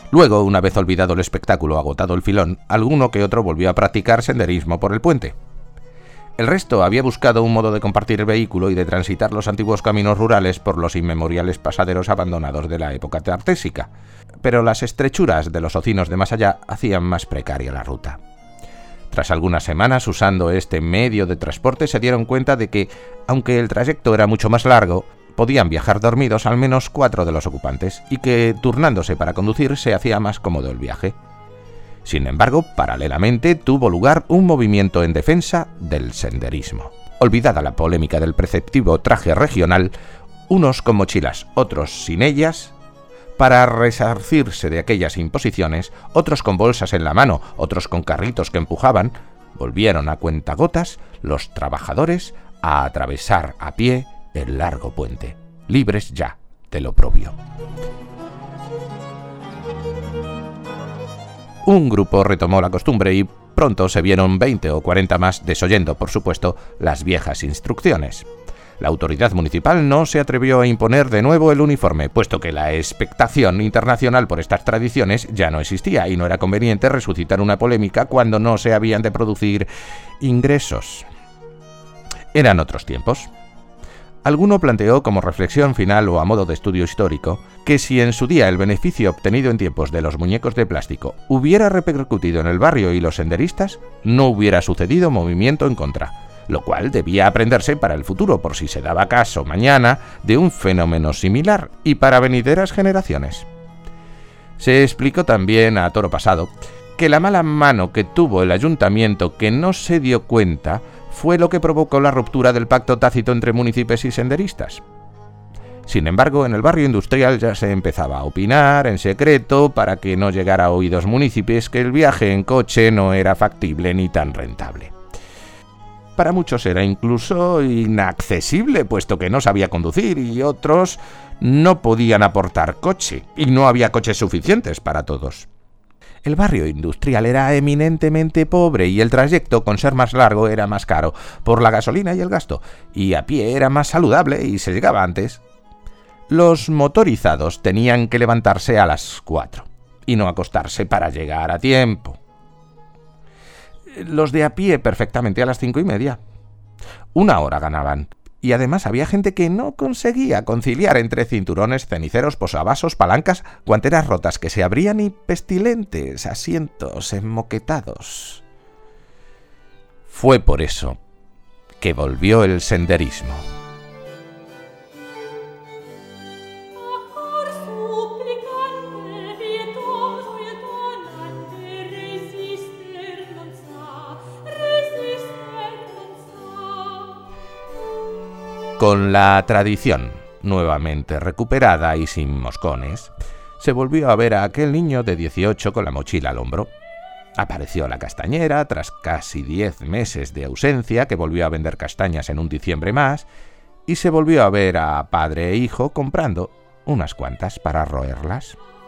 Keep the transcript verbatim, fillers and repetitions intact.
Luego, una vez olvidado el espectáculo, agotado el filón, alguno que otro volvió a practicar senderismo por el puente. El resto había buscado un modo de compartir el vehículo y de transitar los antiguos caminos rurales por los inmemoriales pasaderos abandonados de la época tartésica, pero las estrechuras de los ocinos de más allá hacían más precaria la ruta. Tras algunas semanas usando este medio de transporte se dieron cuenta de que, aunque el trayecto era mucho más largo, podían viajar dormidos al menos cuatro de los ocupantes y que, turnándose para conducir, se hacía más cómodo el viaje. Sin embargo, paralelamente tuvo lugar un movimiento en defensa del senderismo. Olvidada la polémica del preceptivo traje regional, unos con mochilas, otros sin ellas, para resarcirse de aquellas imposiciones, otros con bolsas en la mano, otros con carritos que empujaban, volvieron a cuentagotas los trabajadores a atravesar a pie el largo puente, libres ya del oprobio. Un grupo retomó la costumbre y pronto se vieron veinte o cuarenta más desoyendo, por supuesto, las viejas instrucciones. La autoridad municipal no se atrevió a imponer de nuevo el uniforme, puesto que la expectación internacional por estas tradiciones ya no existía y no era conveniente resucitar una polémica cuando no se habían de producir ingresos. Eran otros tiempos. Alguno planteó como reflexión final o a modo de estudio histórico que si en su día el beneficio obtenido en tiempos de los muñecos de plástico hubiera repercutido en el barrio y los senderistas, no hubiera sucedido movimiento en contra, lo cual debía aprenderse para el futuro por si se daba caso mañana de un fenómeno similar y para venideras generaciones. Se explicó también a toro pasado que la mala mano que tuvo el ayuntamiento que no se dio cuenta fue lo que provocó la ruptura del pacto tácito entre municipios y senderistas. Sin embargo, en el barrio industrial ya se empezaba a opinar en secreto para que no llegara a oídos municipios que el viaje en coche no era factible ni tan rentable. Para muchos era incluso inaccesible, puesto que no sabía conducir y otros no podían aportar coche, y no había coches suficientes para todos. El barrio industrial era eminentemente pobre y el trayecto, con ser más largo, era más caro por la gasolina y el gasto, y a pie era más saludable y se llegaba antes. Los motorizados tenían que levantarse a las cuatro y no acostarse para llegar a tiempo. Los de a pie perfectamente a las cinco y media. Una hora ganaban. Y además había gente que no conseguía conciliar entre cinturones, ceniceros, posavasos, palancas, guanteras rotas que se abrían y pestilentes asientos enmoquetados. Fue por eso que volvió el senderismo. Con la tradición nuevamente recuperada y sin moscones, se volvió a ver a aquel niño de dieciocho con la mochila al hombro. Apareció la castañera tras casi diez meses de ausencia, que volvió a vender castañas en un diciembre más, y se volvió a ver a padre e hijo comprando unas cuantas para roerlas.